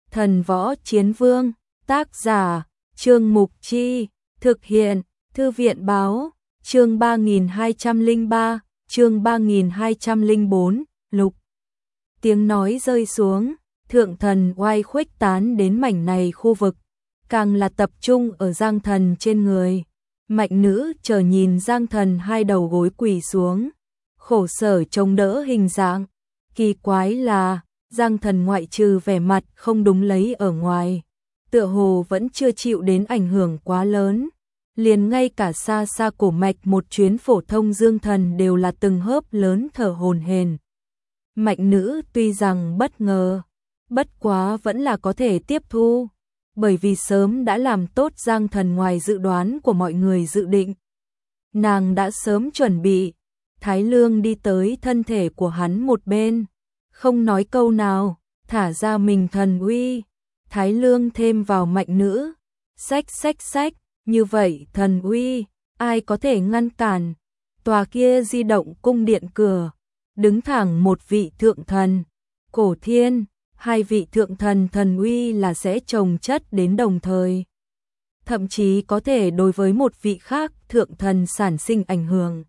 Thần Võ Chiến Vương, tác giả, Trương Mục Chi, thực hiện, Thư viện Báo, chương 3203, chương 3204, lục. Tiếng nói rơi xuống, thượng thần oai khuếch tán đến mảnh này khu vực, càng là tập trung ở Giang Thần trên người. Mạnh nữ chờ nhìn Giang Thần hai đầu gối quỳ xuống, khổ sở chống đỡ hình dạng. Kỳ quái là, Giang Thần ngoại trừ vẻ mặt không đúng lấy ở ngoài, tựa hồ vẫn chưa chịu đến ảnh hưởng quá lớn. Liền ngay cả xa xa cổ mạch một chuyến phổ thông dương thần đều là từng hớp lớn thở hổn hển. Mạnh nữ tuy rằng bất ngờ, bất quá vẫn là có thể tiếp thu, bởi vì sớm đã làm tốt Giang Thần ngoài dự đoán của mọi người dự định. Nàng đã sớm chuẩn bị. Thái Lương đi tới thân thể của hắn một bên, không nói câu nào, thả ra mình thần uy. Thái Lương thêm vào mạnh nữ, xách, như vậy thần uy, ai có thể ngăn cản. Tòa kia di động cung điện cửa, đứng thẳng một vị thượng thần, cổ thiên, hai vị thượng thần thần uy là sẽ chồng chất đến đồng thời. Thậm chí có thể đối với một vị khác thượng thần sản sinh ảnh hưởng.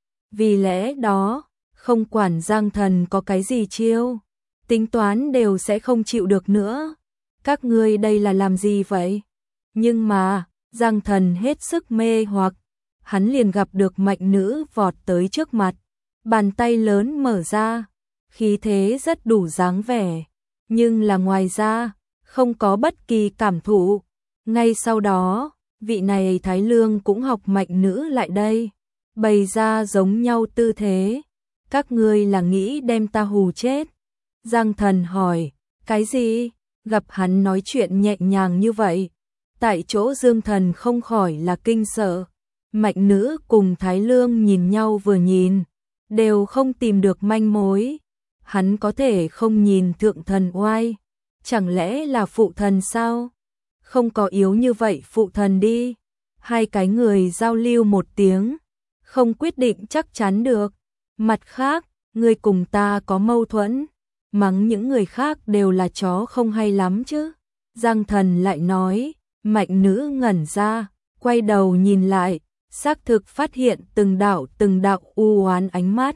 Vì lẽ đó, không quản Giang Thần có cái gì chiêu, tính toán đều sẽ không chịu được nữa. Các ngươi đây là làm gì vậy? Nhưng mà, Giang Thần hết sức mê hoặc, hắn liền gặp được mạnh nữ vọt tới trước mặt, bàn tay lớn mở ra, khí thế rất đủ dáng vẻ, nhưng là ngoài ra, không có bất kỳ cảm thụ. Ngay sau đó, vị này Thái Lương cũng học mạnh nữ lại đây, bày ra giống nhau tư thế. Các ngươi là nghĩ đem ta hù chết? Giang Thần hỏi, cái gì? Gặp hắn nói chuyện nhẹ nhàng như vậy, tại chỗ Dương Thần không khỏi là kinh sợ. Mạnh nữ cùng Thái Lương nhìn nhau vừa nhìn, đều không tìm được manh mối. Hắn có thể không nhìn thượng thần oai, chẳng lẽ là phụ thần sao? Không có yếu như vậy phụ thần đi. Hai cái người giao lưu một tiếng, không quyết định chắc chắn được. Mặt khác, người cùng ta có mâu thuẫn, mắng những người khác đều là chó không hay lắm chứ. Giang Thần lại nói. Mạnh nữ ngẩn ra, quay đầu nhìn lại, xác thực phát hiện từng đạo u oán ánh mắt.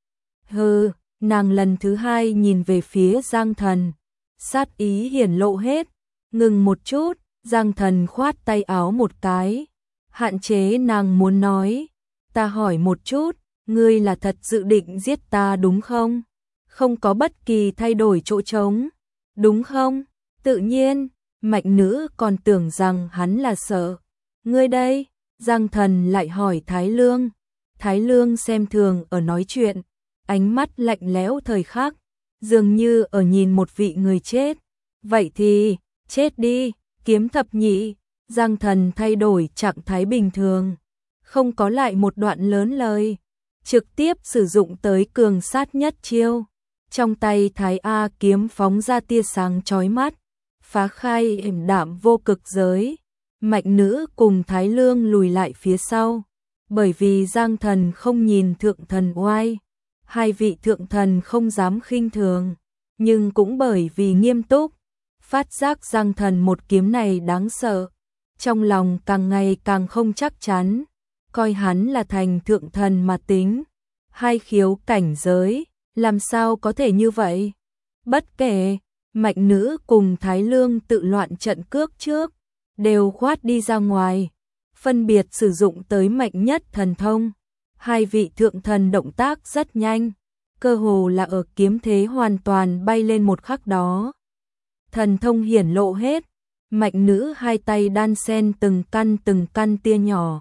Hừ, nàng lần thứ hai nhìn về phía Giang Thần, sát ý hiển lộ hết. Ngừng một chút, Giang Thần khoát tay áo một cái, hạn chế nàng muốn nói. Ta hỏi một chút, ngươi là thật dự định giết ta đúng không? Không có bất kỳ thay đổi chỗ trống, đúng không? Tự nhiên. Mạnh nữ còn tưởng rằng hắn là sợ. Ngươi đây? Giang Thần lại hỏi Thái Lương. Thái Lương xem thường ở nói chuyện, ánh mắt lạnh lẽo thời khắc, dường như ở nhìn một vị người chết. Vậy thì, chết đi, kiếm thập nhị. Giang Thần thay đổi trạng thái bình thường, không có lại một đoạn lớn lời, trực tiếp sử dụng tới cường sát nhất chiêu. Trong tay Thái A kiếm phóng ra tia sáng chói mắt, phá khai ểm đạm vô cực giới. Mạnh nữ cùng Thái Lương lùi lại phía sau, bởi vì Giang Thần không nhìn thượng thần oai, hai vị thượng thần không dám khinh thường, nhưng cũng bởi vì nghiêm túc, phát giác Giang Thần một kiếm này đáng sợ, trong lòng càng ngày càng không chắc chắn, coi hắn là thành thượng thần mà tính. Hai khiếu cảnh giới, làm sao có thể như vậy? Bất kể Mạnh nữ cùng Thái Lương tự loạn trận cước trước, đều khoát đi ra ngoài, phân biệt sử dụng tới mạnh nhất thần thông. Hai vị thượng thần động tác rất nhanh, cơ hồ là ở kiếm thế hoàn toàn bay lên một khắc đó. Thần thông hiển lộ hết, mạnh nữ hai tay đan xen từng căn tia nhỏ,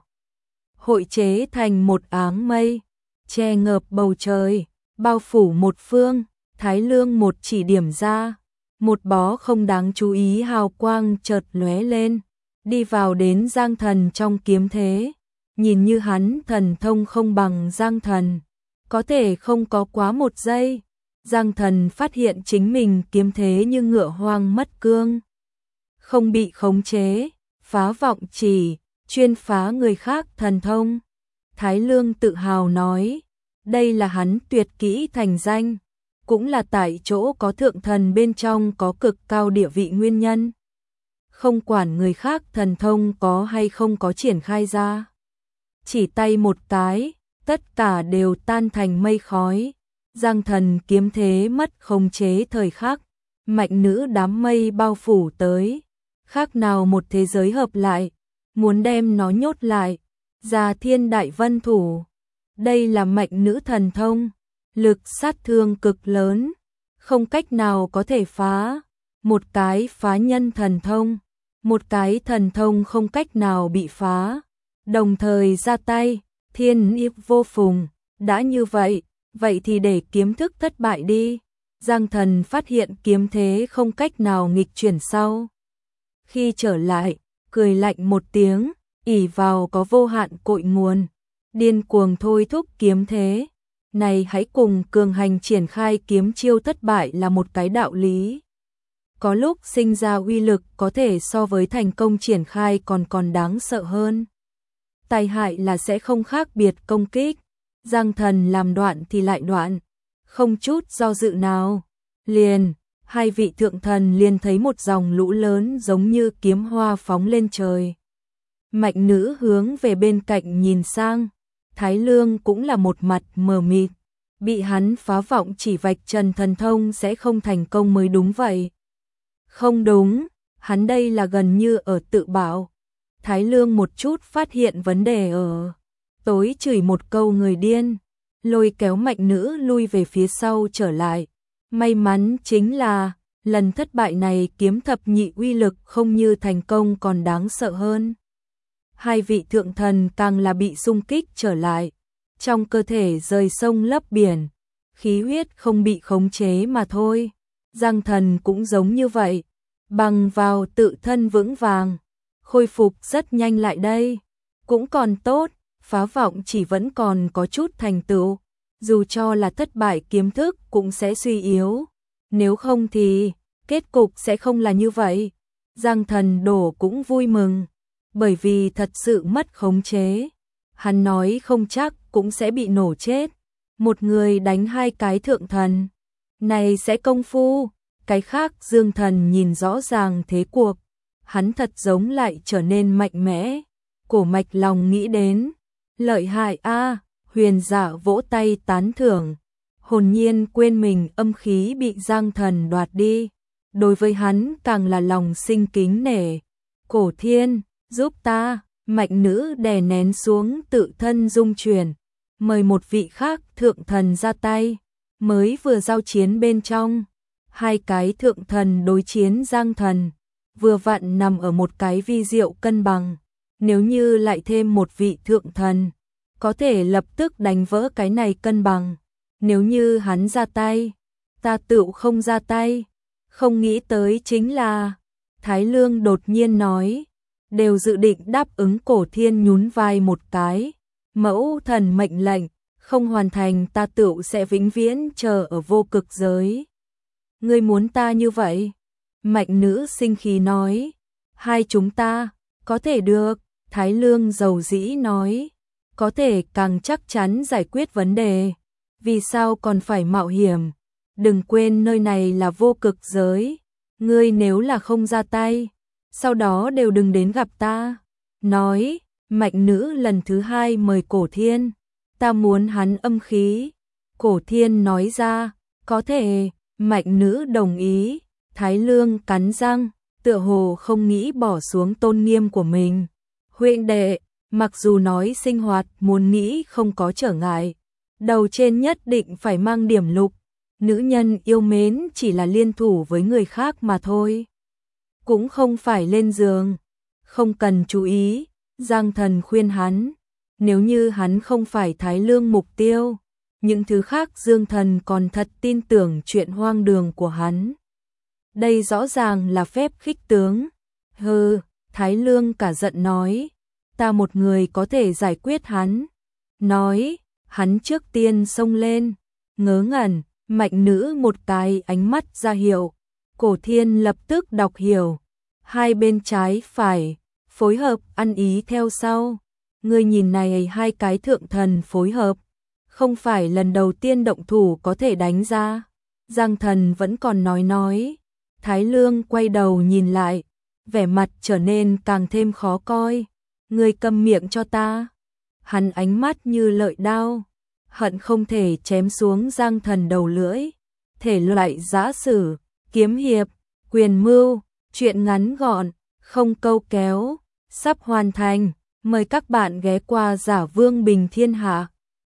hội chế thành một áng mây, che ngợp bầu trời, bao phủ một phương. Thái Lương một chỉ điểm ra, một bó không đáng chú ý hào quang chợt lóe lên, đi vào đến Giang Thần trong kiếm thế. Nhìn như hắn thần thông không bằng Giang Thần, có thể không có quá một giây, Giang Thần phát hiện chính mình kiếm thế như ngựa hoang mất cương, không bị khống chế, phá vọng chỉ, chuyên phá người khác thần thông. Thái Lương tự hào nói, đây là hắn tuyệt kỹ thành danh. cũng là tại chỗ có thượng thần bên trong có cực cao địa vị nguyên nhân. Không quản người khác thần thông có hay không có triển khai ra. Chỉ tay một cái, tất cả đều tan thành mây khói. Giang thần kiếm thế mất khống chế thời khắc, mạnh nữ đám mây bao phủ tới, khác nào một thế giới hợp lại, muốn đem nó nhốt lại, ra thiên đại vân thủ. Đây là mạnh nữ thần thông, lực sát thương cực lớn, không cách nào có thể phá, một cái phá nhân thần thông, một cái thần thông không cách nào bị phá, đồng thời ra tay, thiên ý vô phùng, đã như vậy. Vậy thì để kiếm thức thất bại đi. Giang thần phát hiện kiếm thế không cách nào nghịch chuyển sau. Khi trở lại, cười lạnh một tiếng, ỷ vào có vô hạn cội nguồn. Điên cuồng thôi thúc kiếm thế. Này hãy cùng cường hành triển khai kiếm chiêu thất bại là một cái đạo lý. Có lúc sinh ra uy lực có thể so với thành công triển khai còn đáng sợ hơn. Tai hại là sẽ không khác biệt công kích. Giang thần làm đoạn thì lại đoạn, không chút do dự nào. Liền, hai vị thượng thần liền thấy một dòng lũ lớn giống như kiếm hoa phóng lên trời. Mạnh nữ hướng về bên cạnh nhìn sang, Thái Lương cũng là một mặt mờ mịt, bị hắn phá vọng chỉ vạch trần thần thông sẽ không thành công mới đúng vậy. Không đúng, hắn đây là gần như ở tự bảo. Thái Lương một chút phát hiện vấn đề ở tối chửi một câu người điên, lôi kéo mạnh nữ lui về phía sau trở lại. May mắn chính là, lần thất bại này kiếm thập nhị uy lực không như thành công còn đáng sợ hơn. Hai vị thượng thần càng là bị xung kích trở lại, trong cơ thể rời sông lấp biển, khí huyết không bị khống chế mà thôi. Giang thần cũng giống như vậy, bằng vào tự thân vững vàng, khôi phục rất nhanh lại đây, cũng còn tốt. Phá vọng chỉ vẫn còn có chút thành tựu, dù cho là thất bại kiếm thức cũng sẽ suy yếu, nếu không thì kết cục sẽ không là như vậy. Giang thần đổ cũng vui mừng, bởi vì thật sự mất khống chế, hắn nói không chắc cũng sẽ bị nổ chết. Một người đánh hai cái thượng thần, này sẽ công phu, cái khác Dương thần nhìn rõ ràng thế cuộc, hắn thật giống lại trở nên mạnh mẽ, cổ mạch lòng nghĩ đến. Lợi hại a, huyền giả vỗ tay tán thưởng, hồn nhiên quên mình âm khí bị Giang thần đoạt đi, đối với hắn càng là lòng sinh kính nể. Cổ thiên, giúp ta, mạnh nữ đè nén xuống tự thân dung chuyển, mời một vị khác thượng thần ra tay, mới vừa giao chiến bên trong, hai cái thượng thần đối chiến Giang thần, vừa vặn nằm ở một cái vi diệu cân bằng. Nếu như lại thêm một vị thượng thần, có thể lập tức đánh vỡ cái này cân bằng. Nếu như hắn ra tay, ta tựu không ra tay. Không nghĩ tới chính là, Thái Lương đột nhiên nói, đều dự định đáp ứng. Cổ thiên nhún vai một cái, mẫu thần mệnh lệnh, không hoàn thành ta tựu sẽ vĩnh viễn chờ ở vô cực giới. Ngươi muốn ta như vậy? Mạnh nữ sinh khí nói, hai chúng ta, có thể được. Thái Lương dầu dĩ nói, có thể càng chắc chắn giải quyết vấn đề, vì sao còn phải mạo hiểm, đừng quên nơi này là vô cực giới, ngươi nếu là không ra tay, sau đó đều đừng đến gặp ta. Nói, mạnh nữ lần thứ hai mời Cổ Thiên, ta muốn hắn âm khí. Cổ Thiên nói ra, có thể, mạnh nữ đồng ý. Thái Lương cắn răng, tựa hồ không nghĩ bỏ xuống tôn nghiêm của mình. Huynh đệ, mặc dù nói sinh hoạt muốn nghĩ không có trở ngại, đầu trên nhất định phải mang điểm lục, nữ nhân yêu mến chỉ là liên thủ với người khác mà thôi, cũng không phải lên giường, không cần chú ý. Giang thần khuyên hắn, nếu như hắn không phải Thái Lương mục tiêu, những thứ khác Dương thần còn thật tin tưởng chuyện hoang đường của hắn. Đây rõ ràng là phép khích tướng. Hừ, Thái Lương cả giận nói, ta một người có thể giải quyết hắn. Nói, hắn trước tiên xông lên, ngớ ngẩn, mạnh nữ một cái ánh mắt ra hiệu. Cổ Thiên lập tức đọc hiểu, hai bên trái phải, phối hợp ăn ý theo sau. Ngươi nhìn này hai cái thượng thần phối hợp, không phải lần đầu tiên động thủ có thể đánh ra. Giang Thần vẫn còn nói. Thái Lương quay đầu nhìn lại, vẻ mặt trở nên càng thêm khó coi. Ngươi câm miệng cho ta. Hắn ánh mắt như lợi đao, hận không thể chém xuống Giang Thần đầu lưỡi. Thể loại giã sử, kiếm hiệp, quyền mưu, truyện ngắn gọn, không câu kéo, sắp hoàn thành. Mời các bạn ghé qua Giả Vương Bình Thiên Hạ.